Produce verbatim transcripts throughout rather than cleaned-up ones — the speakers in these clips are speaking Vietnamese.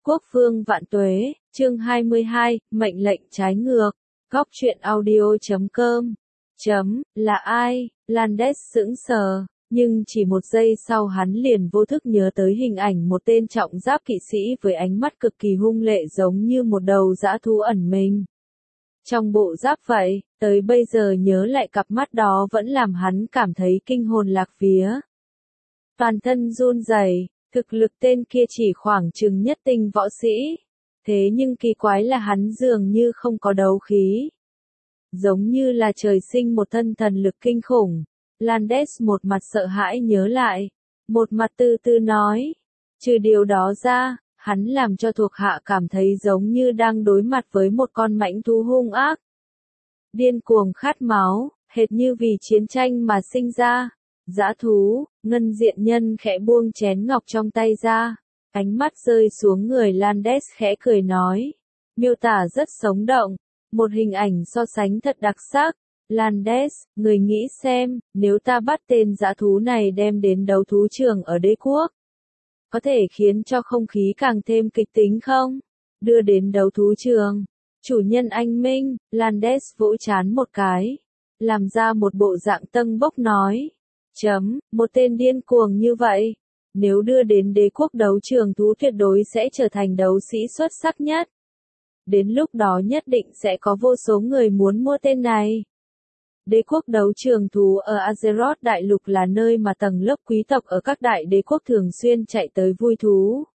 Quốc vương vạn tuế, chương hai mươi hai, mệnh lệnh trái ngược. Góc truyện audio chấm com. Chấm, là ai? Landes sững sờ, nhưng chỉ một giây sau hắn liền vô thức nhớ tới hình ảnh một tên trọng giáp kỵ sĩ với ánh mắt cực kỳ hung lệ giống như một đầu dã thú ẩn mình trong bộ giáp vậy, tới bây giờ nhớ lại cặp mắt đó vẫn làm hắn cảm thấy kinh hồn lạc vía. Toàn thân run rẩy. Thực lực tên kia chỉ khoảng chừng nhất tinh võ sĩ. Thế nhưng kỳ quái là hắn dường như không có đấu khí. Giống như là trời sinh một thân thần lực kinh khủng. Landes một mặt sợ hãi nhớ lại. Một mặt từ từ nói. Trừ điều đó ra, hắn làm cho thuộc hạ cảm thấy giống như đang đối mặt với một con mãnh thú hung ác. Điên cuồng khát máu, hệt như vì chiến tranh mà sinh ra. Dã thú, ngân diện nhân khẽ buông chén ngọc trong tay ra, ánh mắt rơi xuống người Landes khẽ cười nói, miêu tả rất sống động, một hình ảnh so sánh thật đặc sắc. Landes, người nghĩ xem, nếu ta bắt tên dã thú này đem đến đấu thú trường ở đế quốc, có thể khiến cho không khí càng thêm kịch tính không? Đưa đến đấu thú trường, chủ nhân anh minh, Landes vỗ trán một cái, làm ra một bộ dạng tâng bốc nói. Chấm, một tên điên cuồng như vậy, nếu đưa đến đế quốc đấu trường thú tuyệt đối sẽ trở thành đấu sĩ xuất sắc nhất. Đến lúc đó nhất định sẽ có vô số người muốn mua tên này. Đế quốc đấu trường thú ở Azeroth đại lục là nơi mà tầng lớp quý tộc ở các đại đế quốc thường xuyên chạy tới vui thú.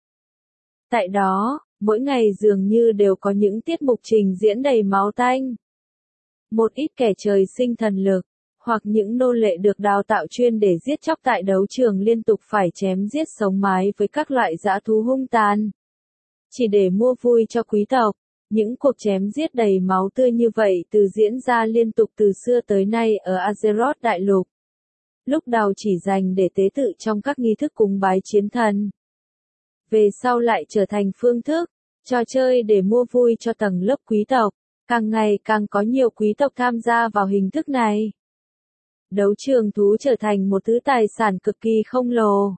Tại đó, mỗi ngày dường như đều có những tiết mục trình diễn đầy máu tanh. Một ít kẻ trời sinh thần lực, hoặc những nô lệ được đào tạo chuyên để giết chóc tại đấu trường liên tục phải chém giết sống mái với các loại dã thú hung tàn. Chỉ để mua vui cho quý tộc, những cuộc chém giết đầy máu tươi như vậy từ diễn ra liên tục từ xưa tới nay ở Azeroth đại lục. Lúc đầu chỉ dành để tế tự trong các nghi thức cúng bái chiến thần. Về sau lại trở thành phương thức, trò chơi để mua vui cho tầng lớp quý tộc, càng ngày càng có nhiều quý tộc tham gia vào hình thức này. Đấu trường thú trở thành một thứ tài sản cực kỳ khổng lồ,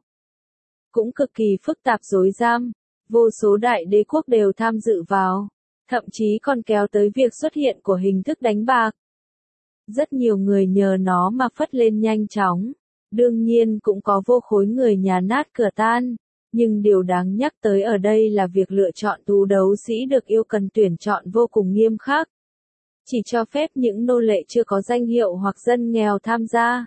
cũng cực kỳ phức tạp rối ram, vô số đại đế quốc đều tham dự vào, thậm chí còn kéo tới việc xuất hiện của hình thức đánh bạc. Rất nhiều người nhờ nó mà phất lên nhanh chóng, đương nhiên cũng có vô khối người nhà nát cửa tan, nhưng điều đáng nhắc tới ở đây là việc lựa chọn thú đấu sĩ được yêu cần tuyển chọn vô cùng nghiêm khắc. Chỉ cho phép những nô lệ chưa có danh hiệu hoặc dân nghèo tham gia.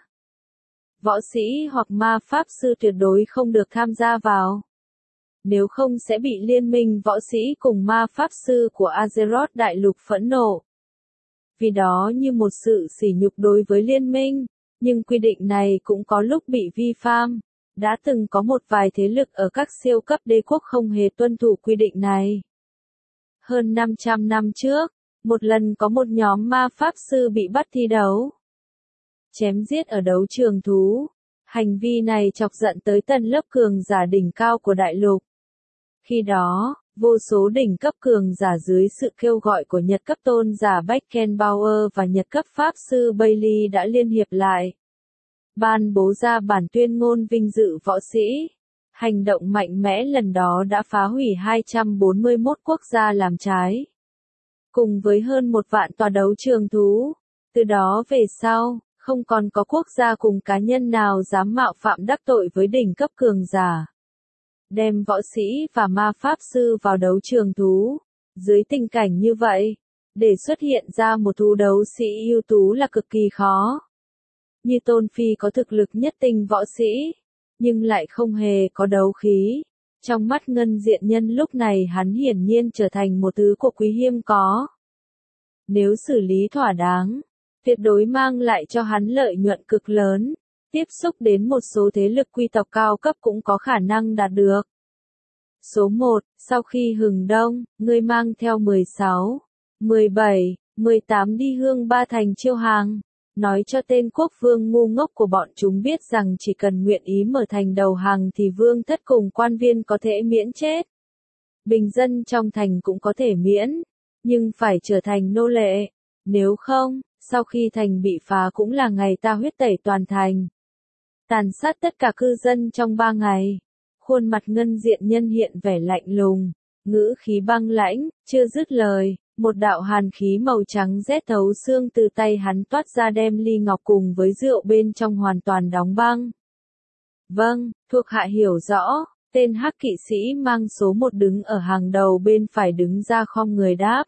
Võ sĩ hoặc ma pháp sư tuyệt đối không được tham gia vào. Nếu không sẽ bị liên minh võ sĩ cùng ma pháp sư của Azeroth đại lục phẫn nộ. Vì đó như một sự sỉ nhục đối với liên minh, nhưng quy định này cũng có lúc bị vi phạm. Đã từng có một vài thế lực ở các siêu cấp đế quốc không hề tuân thủ quy định này. Hơn năm trăm năm trước, một lần có một nhóm ma pháp sư bị bắt thi đấu. Chém giết ở đấu trường thú. Hành vi này chọc giận tới tầng lớp cường giả đỉnh cao của đại lục. Khi đó, vô số đỉnh cấp cường giả dưới sự kêu gọi của Nhật cấp tôn giả Beckenbauer và Nhật cấp pháp sư Bailey đã liên hiệp lại. Ban bố ra bản tuyên ngôn vinh dự võ sĩ. Hành động mạnh mẽ lần đó đã phá hủy hai trăm bốn mươi mốt quốc gia làm trái. Cùng với hơn một vạn tòa đấu trường thú. Từ đó về sau, không còn có quốc gia cùng cá nhân nào dám mạo phạm đắc tội với đỉnh cấp cường giả. Đem võ sĩ và ma pháp sư vào đấu trường thú. Dưới tình cảnh như vậy, để xuất hiện ra một thú đấu sĩ ưu tú là cực kỳ khó. Như Tôn Phi có thực lực nhất tinh võ sĩ, nhưng lại không hề có đấu khí. Trong mắt ngân diện nhân lúc này hắn hiển nhiên trở thành một thứ của quý hiếm có. Nếu xử lý thỏa đáng, tuyệt đối mang lại cho hắn lợi nhuận cực lớn, tiếp xúc đến một số thế lực quý tộc cao cấp cũng có khả năng đạt được. Số một, sau khi hừng đông, ngươi mang theo mười sáu, mười bảy, mười tám đi hương ba thành chiêu hàng. Nói cho tên quốc vương ngu ngốc của bọn chúng biết rằng chỉ cần nguyện ý mở thành đầu hàng thì vương thất cùng quan viên có thể miễn chết. Bình dân trong thành cũng có thể miễn, nhưng phải trở thành nô lệ. Nếu không, sau khi thành bị phá cũng là ngày ta huyết tẩy toàn thành. Tàn sát tất cả cư dân trong ba ngày. Khuôn mặt ngân diện nhân hiện vẻ lạnh lùng, ngữ khí băng lãnh, chưa dứt lời, một đạo hàn khí màu trắng rét thấu xương từ tay hắn toát ra đem ly ngọc cùng với rượu bên trong hoàn toàn đóng băng. Vâng, thuộc hạ hiểu rõ, tên hắc kỵ sĩ mang số một đứng ở hàng đầu bên phải đứng ra khom người đáp.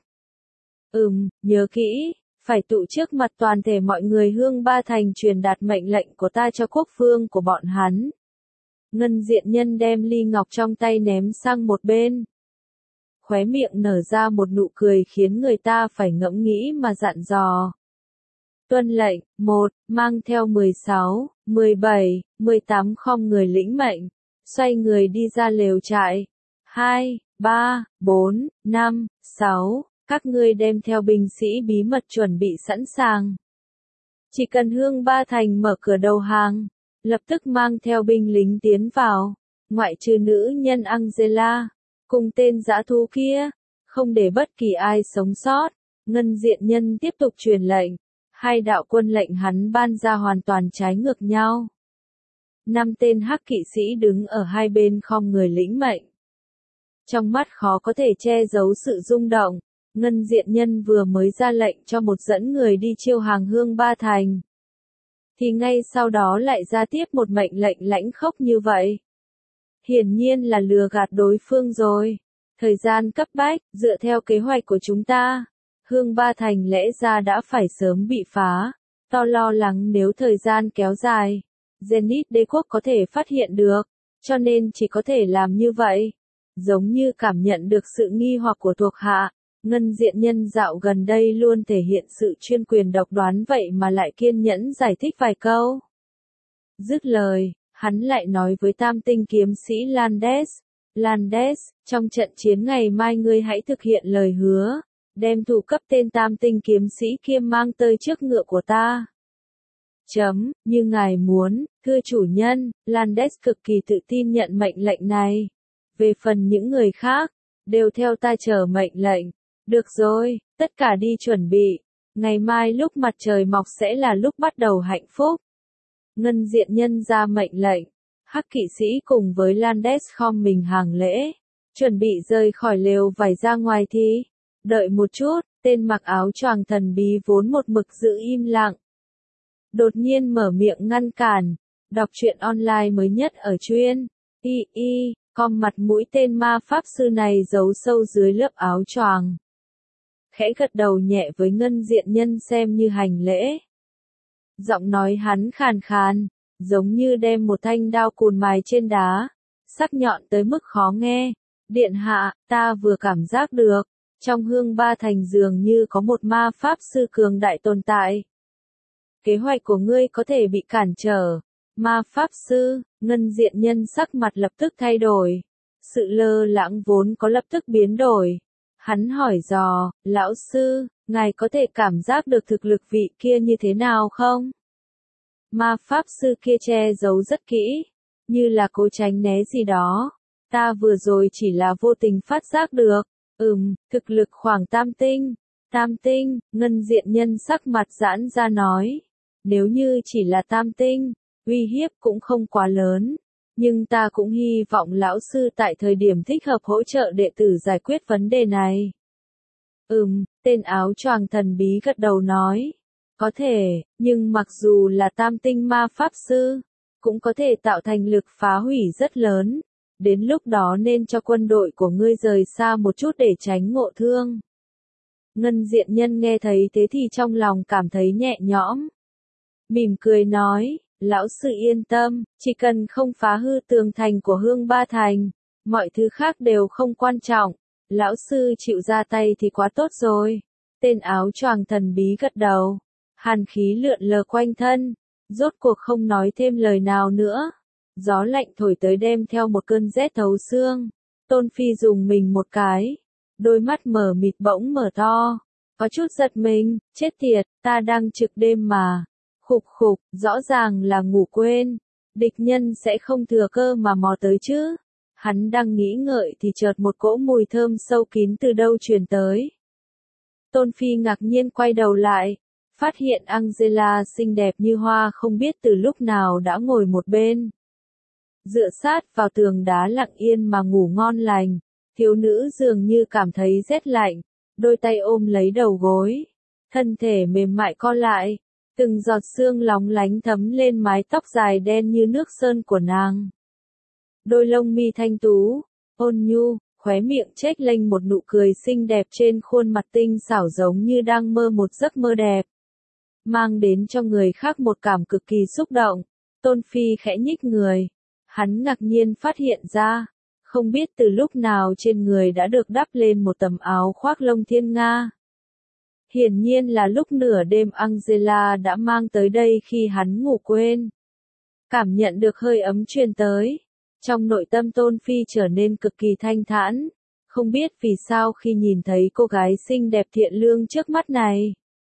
Ừm, nhớ kỹ, phải tụ trước mặt toàn thể mọi người Hương Ba Thành truyền đạt mệnh lệnh của ta cho quốc vương của bọn hắn. Ngân Diện Nhân đem ly ngọc trong tay ném sang một bên. Khóe miệng nở ra một nụ cười khiến người ta phải ngẫm nghĩ mà dặn dò. Tuân lệnh, một, mang theo mười sáu, mười bảy, mười tám khom người lĩnh mệnh, xoay người đi ra lều trại. hai, ba, bốn, năm, sáu, các ngươi đem theo binh sĩ bí mật chuẩn bị sẵn sàng. Chỉ cần Hương Ba Thành mở cửa đầu hàng, lập tức mang theo binh lính tiến vào, ngoại trừ nữ nhân Angela, cùng tên dã thú kia, không để bất kỳ ai sống sót. Ngân Diện Nhân tiếp tục truyền lệnh, hai đạo quân lệnh hắn ban ra hoàn toàn trái ngược nhau. Năm tên hắc kỵ sĩ đứng ở hai bên khom người lĩnh mệnh. Trong mắt khó có thể che giấu sự rung động, Ngân Diện Nhân vừa mới ra lệnh cho một dẫn người đi chiêu hàng Hương Ba Thành. Thì ngay sau đó lại ra tiếp một mệnh lệnh lãnh khốc như vậy. Hiển nhiên là lừa gạt đối phương rồi. Thời gian cấp bách, dựa theo kế hoạch của chúng ta, Hương Ba Thành lẽ ra đã phải sớm bị phá. To lo lắng nếu thời gian kéo dài, Zenith đế quốc có thể phát hiện được, cho nên chỉ có thể làm như vậy. Giống như cảm nhận được sự nghi hoặc của thuộc hạ, Ngân Diện Nhân dạo gần đây luôn thể hiện sự chuyên quyền độc đoán vậy mà lại kiên nhẫn giải thích vài câu. Dứt lời, hắn lại nói với tam tinh kiếm sĩ Landes, Landes, trong trận chiến ngày mai ngươi hãy thực hiện lời hứa, đem thủ cấp tên tam tinh kiếm sĩ kia mang tới trước ngựa của ta. Chấm, như ngài muốn, thưa chủ nhân, Landes cực kỳ tự tin nhận mệnh lệnh này. Về phần những người khác, đều theo ta chờ mệnh lệnh. Được rồi, tất cả đi chuẩn bị. Ngày mai lúc mặt trời mọc sẽ là lúc bắt đầu hạnh phúc. Ngân Diện Nhân ra mệnh lệnh. Hắc kỵ sĩ cùng với Landes khom mình hàng lễ. Chuẩn bị rời khỏi lều vải ra ngoài thì. Đợi một chút, tên mặc áo choàng thần bí vốn một mực giữ im lặng. Đột nhiên mở miệng ngăn cản. Đọc truyện online mới nhất ở chuyên. Y y, com mặt mũi tên ma pháp sư này giấu sâu dưới lớp áo choàng. Khẽ gật đầu nhẹ với Ngân Diện Nhân xem như hành lễ. Giọng nói hắn khàn khàn, giống như đem một thanh đao cùn mài trên đá, sắc nhọn tới mức khó nghe. Điện hạ, ta vừa cảm giác được, trong Hương Ba Thành dường như có một ma pháp sư cường đại tồn tại. Kế hoạch của ngươi có thể bị cản trở. Ma pháp sư, Ngân Diện Nhân sắc mặt lập tức thay đổi. Sự lơ lãng vốn có lập tức biến đổi. Hắn hỏi dò, lão sư, ngài có thể cảm giác được thực lực vị kia như thế nào không? Ma pháp sư kia che giấu rất kỹ, như là cố tránh né gì đó. Ta vừa rồi chỉ là vô tình phát giác được. Ừm, thực lực khoảng tam tinh. Tam tinh, Ngân Diện Nhân sắc mặt giãn ra nói. Nếu như chỉ là tam tinh, uy hiếp cũng không quá lớn. Nhưng ta cũng hy vọng lão sư tại thời điểm thích hợp hỗ trợ đệ tử giải quyết vấn đề này. Ừm, tên áo choàng thần bí gật đầu nói. Có thể, nhưng mặc dù là tam tinh ma pháp sư, cũng có thể tạo thành lực phá hủy rất lớn. Đến lúc đó nên cho quân đội của ngươi rời xa một chút để tránh ngộ thương. Ngân Diện Nhân nghe thấy thế thì trong lòng cảm thấy nhẹ nhõm. Mỉm cười nói. Lão sư yên tâm, chỉ cần không phá hư tường thành của Hương Ba Thành, mọi thứ khác đều không quan trọng. Lão sư chịu ra tay thì quá tốt rồi. Tên áo choàng thần bí gật đầu. Hàn khí lượn lờ quanh thân, rốt cuộc không nói thêm lời nào nữa. Gió lạnh thổi tới đem theo một cơn rét thấu xương. Tôn Phi dùng mình một cái. Đôi mắt mở mịt bỗng mở to. Có chút giật mình, chết tiệt, ta đang trực đêm mà. Khục khục, rõ ràng là ngủ quên. Địch nhân sẽ không thừa cơ mà mò tới chứ. Hắn đang nghĩ ngợi thì chợt một cỗ mùi thơm sâu kín từ đâu truyền tới. Tôn Phi ngạc nhiên quay đầu lại. Phát hiện Angela xinh đẹp như hoa không biết từ lúc nào đã ngồi một bên. Dựa sát vào tường đá lặng yên mà ngủ ngon lành. Thiếu nữ dường như cảm thấy rét lạnh, đôi tay ôm lấy đầu gối, thân thể mềm mại co lại, từng giọt sương lóng lánh thấm lên mái tóc dài đen như nước sơn của nàng. Đôi lông mi thanh tú, ôn nhu, khóe miệng chếch lênh một nụ cười xinh đẹp trên khuôn mặt tinh xảo giống như đang mơ một giấc mơ đẹp, mang đến cho người khác một cảm cực kỳ xúc động. Tôn Phi khẽ nhích người, hắn ngạc nhiên phát hiện ra, không biết từ lúc nào trên người đã được đắp lên một tấm áo khoác lông thiên nga. Hiển nhiên là lúc nửa đêm Angela đã mang tới đây khi hắn ngủ quên. Cảm nhận được hơi ấm truyền tới, trong nội tâm Tôn Phi trở nên cực kỳ thanh thản, không biết vì sao khi nhìn thấy cô gái xinh đẹp thiện lương trước mắt này.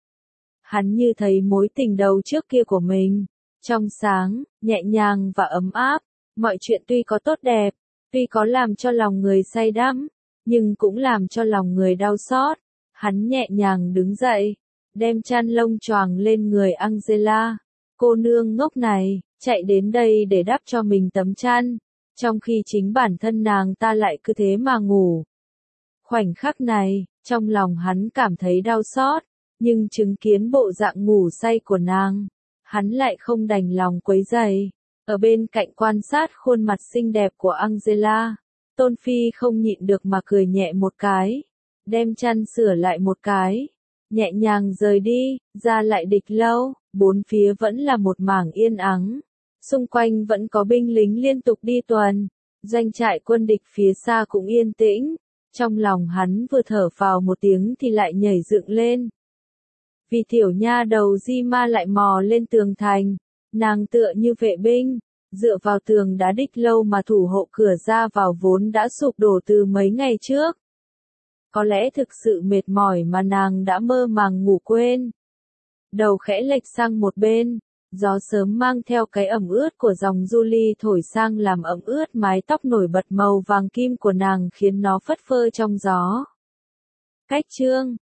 Hắn như thấy mối tình đầu trước kia của mình, trong sáng, nhẹ nhàng và ấm áp, mọi chuyện tuy có tốt đẹp, tuy có làm cho lòng người say đắm, nhưng cũng làm cho lòng người đau xót. Hắn nhẹ nhàng đứng dậy, đem chăn lông choàng lên người Angela. Cô nương ngốc này, chạy đến đây để đắp cho mình tấm chăn, trong khi chính bản thân nàng ta lại cứ thế mà ngủ. Khoảnh khắc này, trong lòng hắn cảm thấy đau xót, nhưng chứng kiến bộ dạng ngủ say của nàng, hắn lại không đành lòng quấy rầy. Ở bên cạnh quan sát khuôn mặt xinh đẹp của Angela, Tôn Phi không nhịn được mà cười nhẹ một cái, đem chăn sửa lại một cái, nhẹ nhàng rời đi, ra lại địch lâu, bốn phía vẫn là một mảng yên ắng, xung quanh vẫn có binh lính liên tục đi tuần, doanh trại quân địch phía xa cũng yên tĩnh, trong lòng hắn vừa thở phào một tiếng thì lại nhảy dựng lên. Vì tiểu nha đầu Di Ma lại mò lên tường thành, nàng tựa như vệ binh, dựa vào tường đá đích lâu mà thủ hộ cửa ra vào vốn đã sụp đổ từ mấy ngày trước. Có lẽ thực sự mệt mỏi mà nàng đã mơ màng ngủ quên. Đầu khẽ lệch sang một bên, gió sớm mang theo cái ẩm ướt của dòng Julie thổi sang làm ẩm ướt mái tóc nổi bật màu vàng kim của nàng khiến nó phất phơ trong gió. Cách chương